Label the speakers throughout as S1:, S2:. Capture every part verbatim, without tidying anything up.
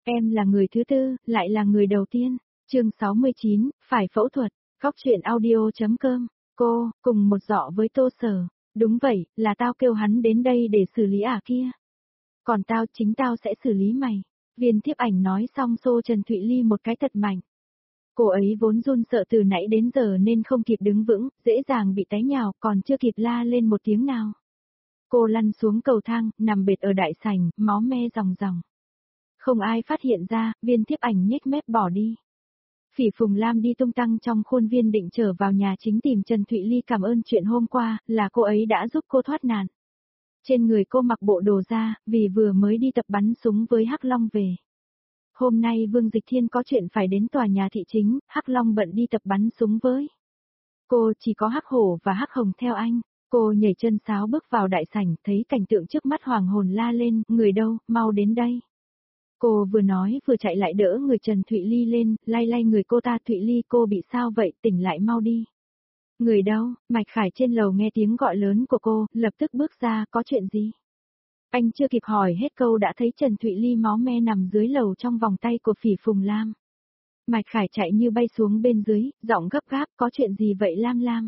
S1: Em là người thứ tư, lại là người đầu tiên. Chương sáu mươi chín, phải phẫu thuật. Góc truyện audio.com. Cô, cùng một giỏ với Tô Sở. Đúng vậy, là tao kêu hắn đến đây để xử lý ả kia. Còn tao, chính tao sẽ xử lý mày. Viên Thiếp Ảnh nói xong xô Trần Thụy Ly một cái thật mạnh. Cô ấy vốn run sợ từ nãy đến giờ nên không kịp đứng vững, dễ dàng bị té nhào, còn chưa kịp la lên một tiếng nào. Cô lăn xuống cầu thang, nằm bệt ở đại sảnh, máu me ròng ròng. Không ai phát hiện ra, Viên Thiếp Ảnh nhếch mép bỏ đi. Phỉ Phùng Lam đi tung tăng trong khuôn viên định trở vào nhà chính tìm Trần Thụy Ly cảm ơn chuyện hôm qua, là cô ấy đã giúp cô thoát nạn. Trên người cô mặc bộ đồ da, vì vừa mới đi tập bắn súng với Hắc Long về. Hôm nay Vương Dịch Thiên có chuyện phải đến tòa nhà thị chính, Hắc Long bận đi tập bắn súng với. Cô chỉ có Hắc Hổ và Hắc Hồng theo anh. Cô nhảy chân sáo bước vào đại sảnh, thấy cảnh tượng trước mắt hoàng hồn la lên, người đâu, mau đến đây. Cô vừa nói vừa chạy lại đỡ người Trần Thụy Ly lên, lay lay người cô ta. Thụy Ly, cô bị sao vậy, tỉnh lại mau đi. Người đâu, Mạch Khải trên lầu nghe tiếng gọi lớn của cô, lập tức bước ra, có chuyện gì? Anh chưa kịp hỏi hết câu đã thấy Trần Thụy Ly máu me nằm dưới lầu trong vòng tay của Phỉ Phùng Lam. Mạch Khải chạy như bay xuống bên dưới, giọng gấp gáp, có chuyện gì vậy Lam Lam?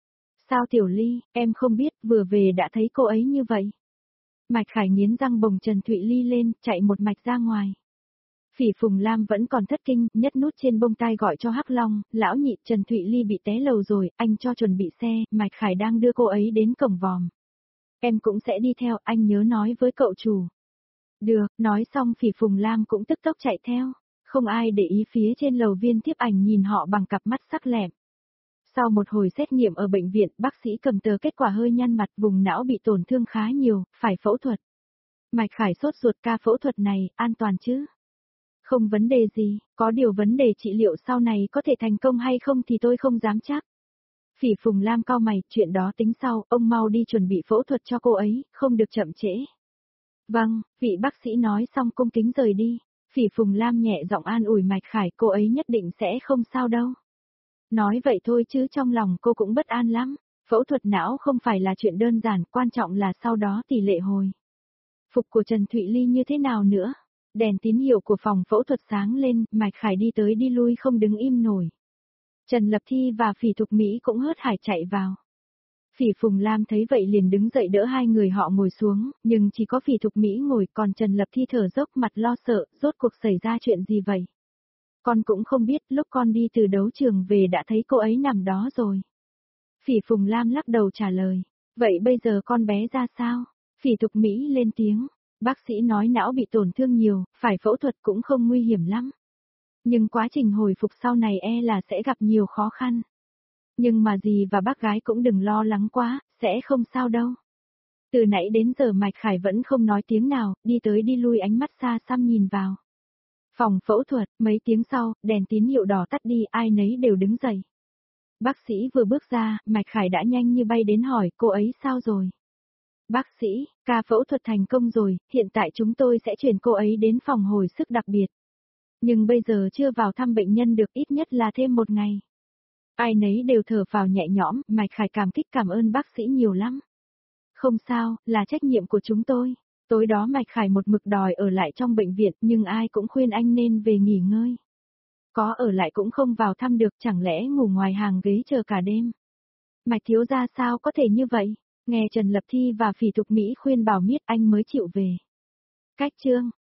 S1: Sao Tiểu Ly, em không biết, vừa về đã thấy cô ấy như vậy. Mạch Khải nghiến răng bồng Trần Thụy Ly lên, chạy một mạch ra ngoài. Phỉ Phùng Lam vẫn còn thất kinh, nhất nút trên bông tai gọi cho Hắc Long, lão nhị, Trần Thụy Ly bị té lầu rồi, anh cho chuẩn bị xe, Mạch Khải đang đưa cô ấy đến cổng vòm. Em cũng sẽ đi theo, anh nhớ nói với cậu chủ. Được, nói xong Phỉ Phùng Lam cũng tức tốc chạy theo, không ai để ý phía trên lầu. Viên Thiếp Ảnh nhìn họ bằng cặp mắt sắc lẹm. Sau một hồi xét nghiệm ở bệnh viện, bác sĩ cầm tờ kết quả hơi nhăn mặt, vùng não bị tổn thương khá nhiều, phải phẫu thuật. Mạch Khải sốt ruột, ca phẫu thuật này, an toàn chứ? Không vấn đề gì, có điều vấn đề trị liệu sau này có thể thành công hay không thì tôi không dám chắc. Phỉ Phùng Lam cau mày, chuyện đó tính sau, ông mau đi chuẩn bị phẫu thuật cho cô ấy, không được chậm trễ. Vâng, vị bác sĩ nói xong cung kính rời đi. Phỉ Phùng Lam nhẹ giọng an ủi Mạch Khải, cô ấy nhất định sẽ không sao đâu. Nói vậy thôi chứ trong lòng cô cũng bất an lắm. Phẫu thuật não không phải là chuyện đơn giản, quan trọng là sau đó tỷ lệ hồi phục của Trần Thụy Ly như thế nào nữa. Đèn tín hiệu của phòng phẫu thuật sáng lên, Mạch Khải đi tới đi lui không đứng im nổi. Trần Lập Thi và Phỉ Thục Mỹ cũng hớt hải chạy vào. Phỉ Phùng Lam thấy vậy liền đứng dậy đỡ hai người họ ngồi xuống, nhưng chỉ có Phỉ Thục Mỹ ngồi, còn Trần Lập Thi thở dốc mặt lo sợ, rốt cuộc xảy ra chuyện gì vậy? Con cũng không biết, lúc con đi từ đấu trường về đã thấy cô ấy nằm đó rồi. Phỉ Phùng Lam lắc đầu trả lời, vậy bây giờ con bé ra sao? Phỉ Thục Mỹ lên tiếng, bác sĩ nói não bị tổn thương nhiều, phải phẫu thuật cũng không nguy hiểm lắm. Nhưng quá trình hồi phục sau này e là sẽ gặp nhiều khó khăn. Nhưng mà dì và bác gái cũng đừng lo lắng quá, sẽ không sao đâu. Từ nãy đến giờ Mạch Khải vẫn không nói tiếng nào, đi tới đi lui ánh mắt xa xăm nhìn vào. Phòng phẫu thuật, mấy tiếng sau, đèn tín hiệu đỏ tắt đi, ai nấy đều đứng dậy. Bác sĩ vừa bước ra, Mạch Khải đã nhanh như bay đến hỏi, cô ấy sao rồi? Bác sĩ, ca phẫu thuật thành công rồi, hiện tại chúng tôi sẽ chuyển cô ấy đến phòng hồi sức đặc biệt. Nhưng bây giờ chưa vào thăm bệnh nhân được, ít nhất là thêm một ngày. Ai nấy đều thở phào nhẹ nhõm, Mạch Khải cảm kích cảm ơn bác sĩ nhiều lắm. Không sao, là trách nhiệm của chúng tôi. Tối đó Mạch Khải một mực đòi ở lại trong bệnh viện, nhưng ai cũng khuyên anh nên về nghỉ ngơi. Có ở lại cũng không vào thăm được, chẳng lẽ ngủ ngoài hàng ghế chờ cả đêm. Mạch thiếu gia sao có thể như vậy? Nghe Trần Lập Thi và Phỉ Thục Mỹ khuyên bảo miết anh mới chịu về. Cách chương,